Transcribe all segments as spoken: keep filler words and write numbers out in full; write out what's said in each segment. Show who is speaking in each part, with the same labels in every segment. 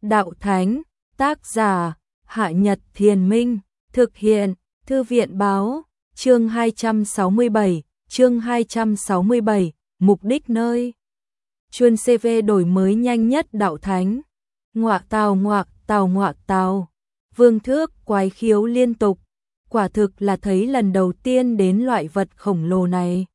Speaker 1: Đạo Thánh, tác giả, Hạ Nhật Thiền Minh, thực hiện, Thư viện Báo, chương hai trăm sáu mươi bảy, chương hai trăm sáu mươi bảy, mục đích nơi. Chuyên xê vê đổi mới nhanh nhất Đạo Thánh. Ngoạc tào ngoạc tào ngoạc tào. Vương Thước quái khiếu liên tục. Quả thực là thấy lần đầu tiên đến loại vật khổng lồ này.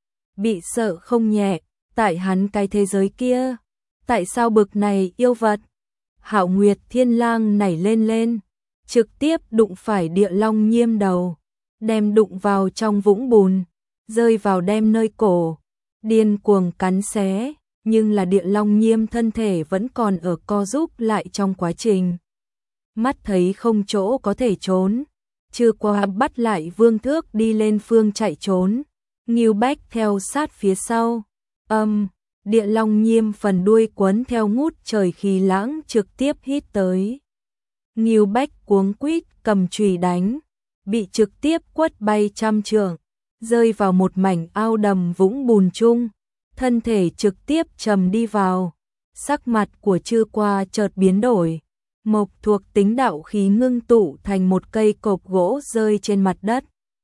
Speaker 1: Bị sợ không nhẹ, tại hắn cái thế giới kia. Tại sao bực này yêu vật? Hạo Nguyệt Thiên Lang nảy lên lên, trực tiếp đụng phải Địa Long Nhiêm đầu, đem đụng vào trong vũng bùn, rơi vào đem nơi cổ, điên cuồng cắn xé, nhưng là Địa Long Nhiêm thân thể vẫn còn ở co rúm lại trong quá trình. Mắt thấy không chỗ có thể trốn, Chư Qua bắt lại Vương Thước đi lên phương chạy trốn, Ngưu Bách theo sát phía sau. Âm, Địa Long Nhiêm phần đuôi quấn theo ngút trời khí lãng trực tiếp hít tới. Ngưu Bách cuống quýt cầm chùy đánh, bị trực tiếp quất bay trăm trượng, rơi vào một mảnh ao đầm vũng bùn chung, thân thể trực tiếp trầm đi vào. Sắc mặt của Chư Qua chợt biến đổi, mộc thuộc tính đạo khí ngưng tụ thành một cây cột gỗ rơi trên mặt đất,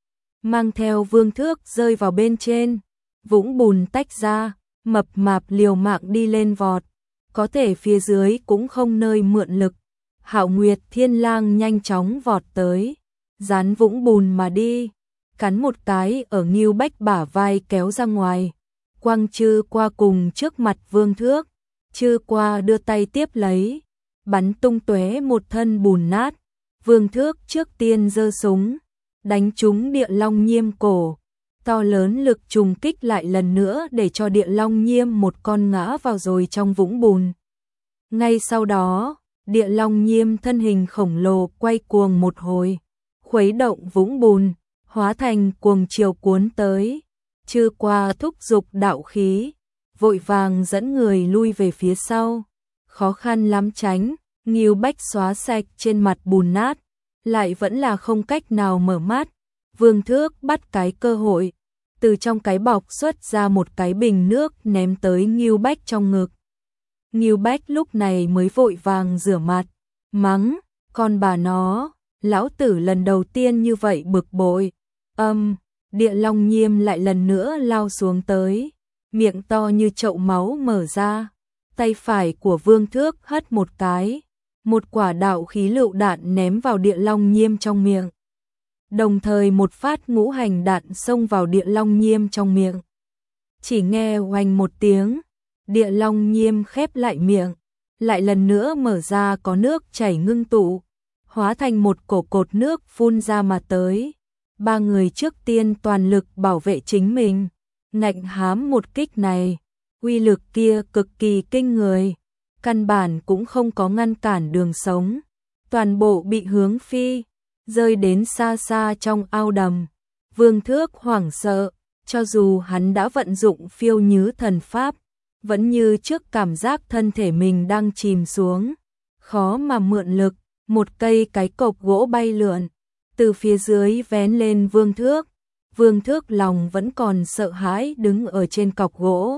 Speaker 1: mang theo Vương Thước rơi vào bên trên, vũng bùn tách ra. Mập mạp liều mạng đi lên vọt, có thể phía dưới cũng không nơi mượn lực. Hạo Nguyệt Thiên Lang nhanh chóng vọt tới, dán vũng bùn mà đi, cắn một cái ở Ngưu Bách bả vai kéo ra ngoài, quăng Chư Qua cùng trước mặt Vương Thước. Chư Qua đưa tay tiếp lấy, bắn tung tóe một thân bùn nát. Vương Thước trước tiên giơ súng, đánh trúng Địa Long Nhiêm cổ. To lớn lực trùng kích lại lần nữa để cho Địa Long Nhiêm một con ngã vào rồi trong vũng bùn. Ngay sau đó, Địa Long Nhiêm thân hình khổng lồ quay cuồng một hồi, khuấy động vũng bùn, hóa thành cuồng chiều cuốn tới. Chư Qua thúc giục đạo khí, vội vàng dẫn người lui về phía sau, khó khăn lắm tránh. Ngưu Bách xóa sạch trên mặt bùn nát, lại vẫn là không cách nào mở mắt. Vương Thước bắt cái cơ hội, từ trong cái bọc xuất ra một cái bình nước ném tới Ngưu Bách trong ngực. Ngưu Bách lúc này mới vội vàng rửa mặt, mắng, con bà nó, lão tử lần đầu tiên như vậy bực bội. Âm, Địa Long Nhiêm lại lần nữa lao xuống tới, miệng to như chậu máu mở ra, tay phải của Vương Thước hất một cái, một quả đạo khí lựu đạn ném vào Địa Long Nhiêm trong miệng. Đồng thời một phát ngũ hành đạn xông vào Địa Long Nhiêm trong miệng. Chỉ nghe oanh một tiếng, Địa Long Nhiêm khép lại miệng, lại lần nữa mở ra có nước chảy ngưng tụ, hóa thành một cổ cột nước phun ra mà tới. Ba người trước tiên toàn lực bảo vệ chính mình, ngạnh hám một kích này, uy lực kia cực kỳ kinh người, căn bản cũng không có ngăn cản đường sống, toàn bộ bị hướng phi, rơi đến xa xa trong ao đầm. Vương Thước hoảng sợ, cho dù hắn đã vận dụng phiêu nhứ thần pháp, vẫn như trước cảm giác thân thể mình đang chìm xuống, khó mà mượn lực. Một cây cái cọc gỗ bay lượn, từ phía dưới vén lên Vương Thước. Vương Thước lòng vẫn còn sợ hãi đứng ở trên cọc gỗ.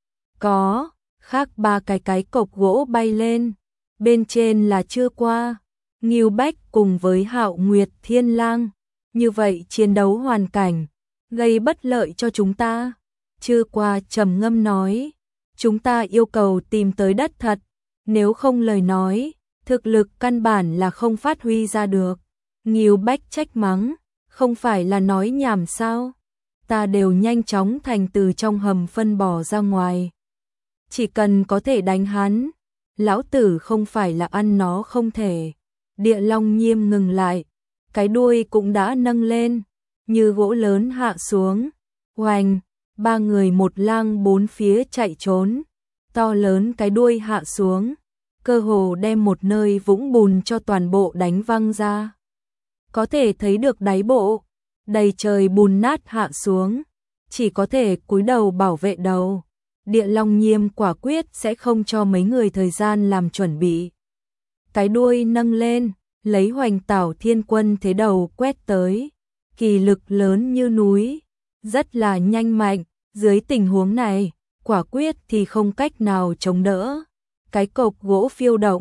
Speaker 1: Có, khác ba cái cái cọc gỗ bay lên, bên trên là Chư Qua, Ngưu Bách cùng với Hạo Nguyệt Thiên Lang. Như vậy chiến đấu hoàn cảnh, gây bất lợi cho chúng ta. Chư Qua trầm ngâm nói, chúng ta yêu cầu tìm tới đất thật, nếu không lời nói, thực lực căn bản là không phát huy ra được. Ngưu Bách trách mắng, không phải là nói nhảm sao? Ta đều nhanh chóng thành từ trong hầm phân bò ra ngoài. Chỉ cần có thể đánh hắn, lão tử không phải là ăn nó không thể. Địa Long Nhiêm ngừng lại, cái đuôi cũng đã nâng lên, như gỗ lớn hạ xuống. Oanh, ba người một lang bốn phía chạy trốn, to lớn cái đuôi hạ xuống, cơ hồ đem một nơi vũng bùn cho toàn bộ đánh văng ra. Có thể thấy được đáy bộ, đầy trời bùn nát hạ xuống, chỉ có thể cúi đầu bảo vệ đầu. Địa Long Nhiêm quả quyết sẽ không cho mấy người thời gian làm chuẩn bị. Cái đuôi nâng lên, lấy Hoành Tảo Thiên Quân thế đầu quét tới, kỳ lực lớn như núi, rất là nhanh mạnh, dưới tình huống này, quả quyết thì không cách nào chống đỡ. Cái cọc gỗ phiêu động,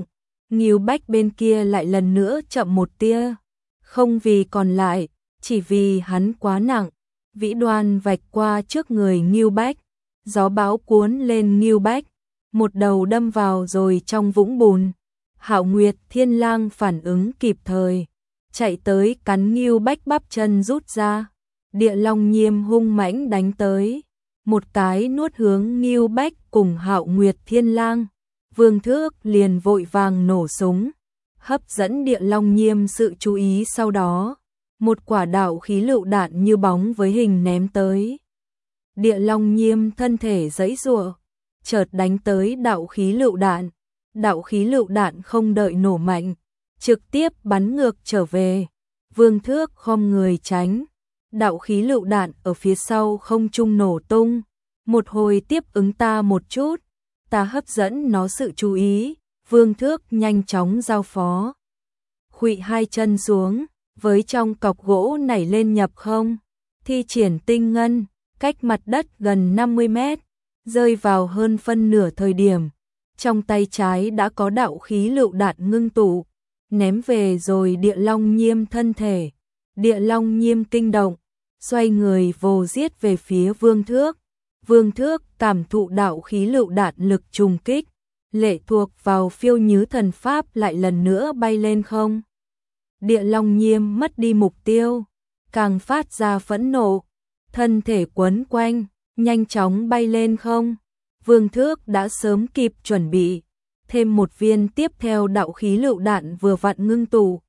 Speaker 1: Ngưu Bách bên kia lại lần nữa chậm một tia, không vì còn lại, chỉ vì hắn quá nặng. Vĩ Đoan vạch qua trước người Ngưu Bách, gió bão cuốn lên Ngưu Bách, một đầu đâm vào rồi trong vũng bùn. Hạo Nguyệt Thiên Lang phản ứng kịp thời, chạy tới cắn Ngưu Bách bắp chân rút ra. Địa Long Nhiêm hung mãnh đánh tới, một cái nuốt hướng Ngưu Bách cùng Hạo Nguyệt Thiên Lang. Vương Thước liền vội vàng nổ súng, hấp dẫn Địa Long Nhiêm sự chú ý, sau đó một quả đạo khí lựu đạn như bóng với hình ném tới. Địa Long Nhiêm thân thể giãy giụa, chợt đánh tới đạo khí lựu đạn. Đạo khí lựu đạn không đợi nổ mạnh, trực tiếp bắn ngược trở về. Vương Thước khom người tránh, đạo khí lựu đạn ở phía sau không trung nổ tung. Một hồi tiếp ứng ta một chút, ta hấp dẫn nó sự chú ý. Vương Thước nhanh chóng giao phó, khuỵu hai chân xuống, với trong cọc gỗ nảy lên nhập không, thi triển tinh ngân, cách mặt đất gần năm mươi mét, rơi vào hơn phân nửa thời điểm. Trong tay trái đã có đạo khí lựu đạn ngưng tụ, ném về rồi Địa Long Nhiêm thân thể. Địa Long Nhiêm kinh động, xoay người vồ giết về phía Vương Thước. Vương Thước cảm thụ đạo khí lựu đạn lực trùng kích, lệ thuộc vào phiêu nhứ thần pháp lại lần nữa bay lên không. Địa Long Nhiêm mất đi mục tiêu, càng phát ra phẫn nộ, thân thể quấn quanh, nhanh chóng bay lên không. Vương Thước đã sớm kịp chuẩn bị, thêm một viên tiếp theo đạo khí lựu đạn vừa vặn ngưng tụ,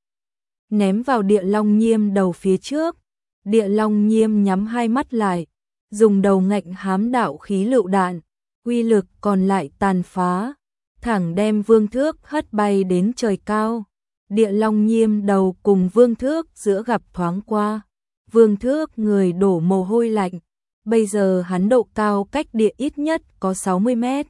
Speaker 1: ném vào Địa Long Nhiêm đầu phía trước. Địa Long Nhiêm nhắm hai mắt lại, dùng đầu ngạnh hám đạo khí lựu đạn, uy lực còn lại tàn phá, thẳng đem Vương Thước hất bay đến trời cao. Địa Long Nhiêm đầu cùng Vương Thước giữa gặp thoáng qua, Vương Thước người đổ mồ hôi lạnh. Bây giờ hắn độ cao cách địa ít nhất có sáu mươi mét.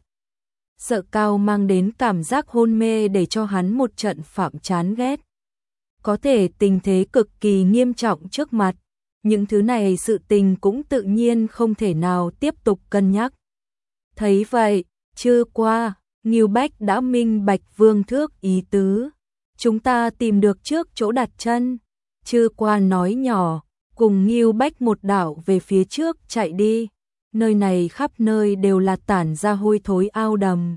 Speaker 1: Sợ cao mang đến cảm giác hôn mê để cho hắn một trận phạm chán ghét. Có thể tình thế cực kỳ nghiêm trọng trước mặt, những thứ này sự tình cũng tự nhiên không thể nào tiếp tục cân nhắc. Thấy vậy, chưa qua, Ngưu Bách đã minh bạch Vương Thước ý tứ. Chúng ta tìm được trước chỗ đặt chân. Chưa qua nói nhỏ, cùng Ngưu Bách một đảo về phía trước chạy đi. Nơi này khắp nơi đều là tản ra hôi thối ao đầm.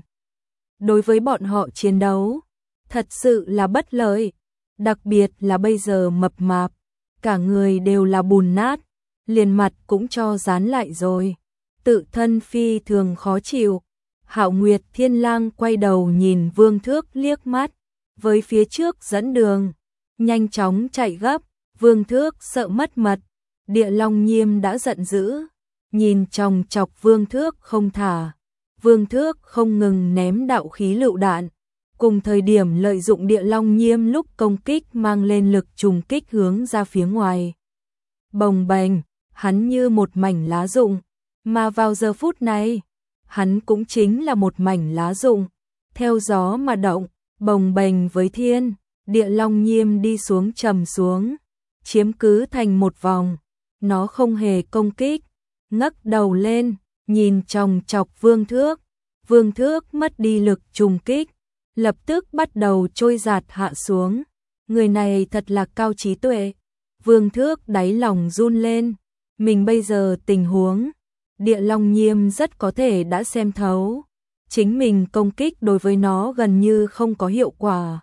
Speaker 1: Đối với bọn họ chiến đấu, thật sự là bất lợi. Đặc biệt là bây giờ mập mạp, cả người đều là bùn nát, liền mặt cũng cho dán lại rồi. Tự thân phi thường khó chịu. Hạo Nguyệt Thiên Lang quay đầu nhìn Vương Thước liếc mắt, với phía trước dẫn đường, nhanh chóng chạy gấp. Vương Thước sợ mất mật, Địa Long Nhiêm đã giận dữ, nhìn chòng chọc Vương Thước không thả. Vương Thước không ngừng ném đạo khí lựu đạn, cùng thời điểm lợi dụng Địa Long Nhiêm lúc công kích mang lên lực trùng kích hướng ra phía ngoài. Bồng bềnh, hắn như một mảnh lá rụng, mà vào giờ phút này, hắn cũng chính là một mảnh lá rụng, theo gió mà động, bồng bềnh với thiên. Địa Long Nhiêm đi xuống trầm xuống, chiếm cứ thành một vòng, nó không hề công kích, ngấc đầu lên, nhìn chòng chọc Vương Thước. Vương Thước mất đi lực trùng kích, lập tức bắt đầu trôi giạt hạ xuống. Người này thật là cao trí tuệ. Vương Thước đáy lòng run lên, mình bây giờ tình huống, Địa Long Nhiêm rất có thể đã xem thấu, chính mình công kích đối với nó gần như không có hiệu quả.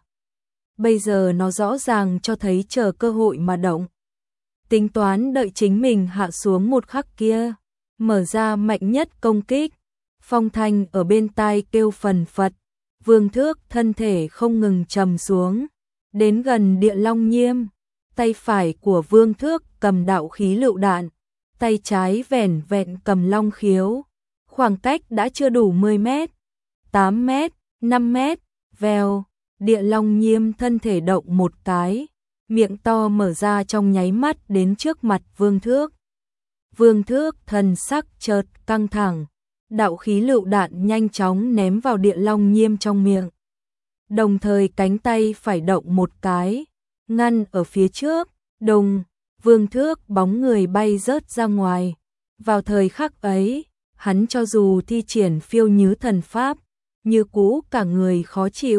Speaker 1: Bây giờ nó rõ ràng cho thấy chờ cơ hội mà động. Tính toán đợi chính mình hạ xuống một khắc kia, mở ra mạnh nhất công kích. Phong thanh ở bên tai kêu phần phật, Vương Thước thân thể không ngừng trầm xuống, đến gần Địa Long Nhiêm. Tay phải của Vương Thước cầm đạo khí lựu đạn, tay trái vẻn vẹn cầm long khiếu. Khoảng cách đã chưa đủ mười mét, tám mét, năm mét, vèo. Địa Long Nhiêm thân thể động một cái, miệng to mở ra trong nháy mắt đến trước mặt Vương Thước. Vương Thước thần sắc chợt căng thẳng, đạo khí lựu đạn nhanh chóng ném vào Địa Long Nhiêm trong miệng. Đồng thời cánh tay phải động một cái, ngăn ở phía trước, đùng, Vương Thước bóng người bay rớt ra ngoài. Vào thời khắc ấy, hắn cho dù thi triển phiêu nhứ thần pháp, như cũ cả người khó chịu.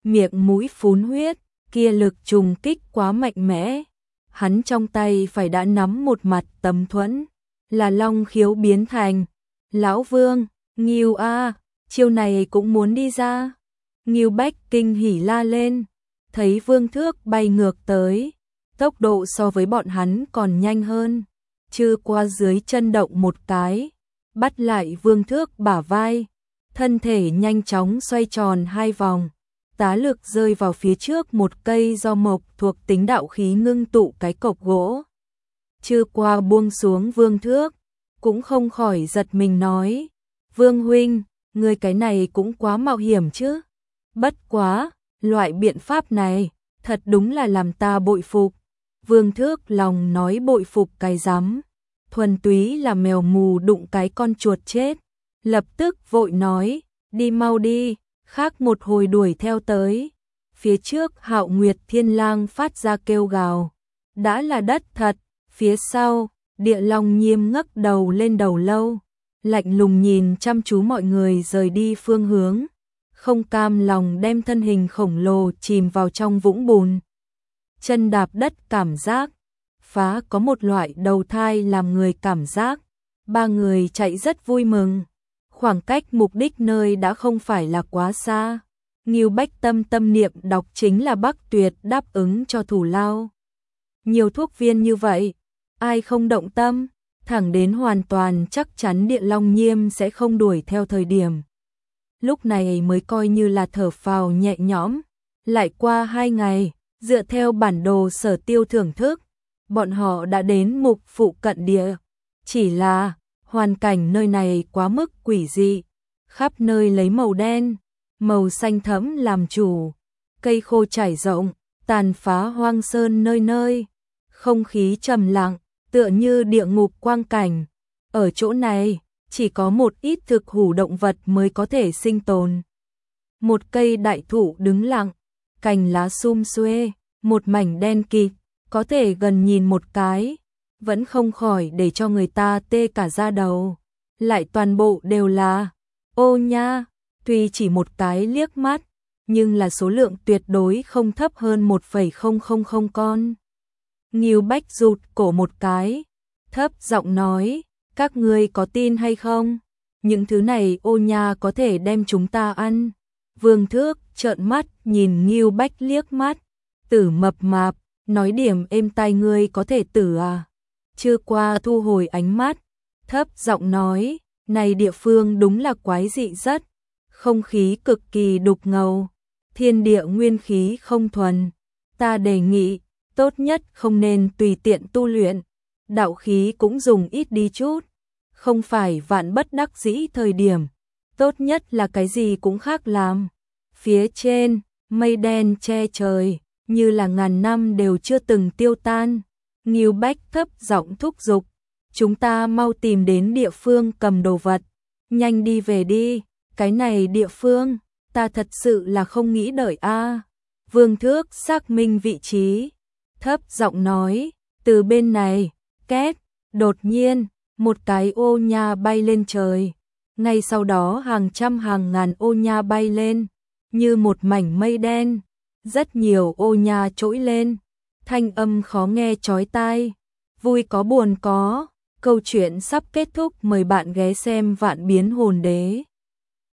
Speaker 1: miệng mũi phun huyết, kia lực trùng kích quá mạnh mẽ. Hắn trong tay phải đã nắm một mặt tấm thuẫn, là long khiếu biến thành. Lão Vương, Ngưu a, chiêu này cũng muốn đi ra. Ngưu Bách kinh hỉ la lên, thấy Vương Thước bay ngược tới, tốc độ so với bọn hắn còn nhanh hơn. Chư qua dưới chân động một cái, bắt lại Vương Thước bả vai, thân thể nhanh chóng xoay tròn hai vòng, tá lực rơi vào phía trước một cây do mộc thuộc tính đạo khí ngưng tụ cái cọc gỗ. Chư qua buông xuống Vương Thước, cũng không khỏi giật mình nói, Vương huynh, người cái này cũng quá mạo hiểm chứ. Bất quá, loại biện pháp này, thật đúng là làm ta bội phục. Vương Thước lòng nói bội phục cái rắm, thuần túy là mèo mù đụng cái con chuột chết. Lập tức vội nói, đi mau đi, khác một hồi đuổi theo tới. Phía trước Hạo Nguyệt Thiên Lang phát ra kêu gào, đã là đất thật. Phía sau, Địa Long Nhiêm ngấc đầu lên đầu lâu, lạnh lùng nhìn chăm chú mọi người rời đi phương hướng, không cam lòng đem thân hình khổng lồ chìm vào trong vũng bùn. Chân đạp đất cảm giác, phá có một loại đầu thai làm người cảm giác. Ba người chạy rất vui mừng, khoảng cách mục đích nơi đã không phải là quá xa. Ngưu Bách tâm tâm niệm đọc chính là Bắc Tuyệt đáp ứng cho thủ lao. Nhiều thuốc viên như vậy, ai không động tâm, thẳng đến hoàn toàn chắc chắn Địa Long Nhiêm sẽ không đuổi theo thời điểm. Lúc này mới coi như là thở phào nhẹ nhõm. Lại qua hai ngày, dựa theo bản đồ Sở Tiêu thưởng thức, bọn họ đã đến mục phụ cận địa. Chỉ là, hoàn cảnh nơi này quá mức quỷ dị, khắp nơi lấy màu đen, màu xanh thẫm làm chủ, cây khô trải rộng, tàn phá hoang sơn nơi nơi, không khí trầm lặng, tựa như địa ngục quang cảnh. Ở chỗ này, chỉ có một ít thực hủ động vật mới có thể sinh tồn. Một cây đại thụ đứng lặng, cành lá sum xuê, một mảnh đen kịt, có thể gần nhìn một cái, vẫn không khỏi để cho người ta tê cả da đầu. Lại toàn bộ đều là ô nha, tuy chỉ một cái liếc mắt, nhưng là số lượng tuyệt đối không thấp hơn một phẩy không không không con. Ngưu Bách rụt cổ một cái, thấp giọng nói, các ngươi có tin hay không? Những thứ này ô nha có thể đem chúng ta ăn. Vương Thước trợn mắt nhìn Ngưu Bách liếc mắt, tử mập mạp, nói điểm êm tai ngươi có thể tử à? Chưa qua thu hồi ánh mắt, thấp giọng nói, này địa phương đúng là quái dị rất, không khí cực kỳ đục ngầu, thiên địa nguyên khí không thuần. Ta đề nghị, tốt nhất không nên tùy tiện tu luyện, đạo khí cũng dùng ít đi chút, không phải vạn bất đắc dĩ thời điểm, tốt nhất là cái gì cũng khác làm. Phía trên, mây đen che trời, như là ngàn năm đều chưa từng tiêu tan. Ngưu Bách thấp giọng thúc giục, chúng ta mau tìm đến địa phương cầm đồ vật, nhanh đi về đi, cái này địa phương, ta thật sự là không nghĩ đợi a. Vương Thước xác minh vị trí, thấp giọng nói, từ bên này, két, đột nhiên, một cái ô nha bay lên trời, ngay sau đó hàng trăm hàng ngàn ô nha bay lên, như một mảnh mây đen, rất nhiều ô nha trỗi lên, thanh âm khó nghe chói tai, vui có buồn có, câu chuyện sắp kết thúc, mời bạn ghé xem Vạn Biến Hồn Đế.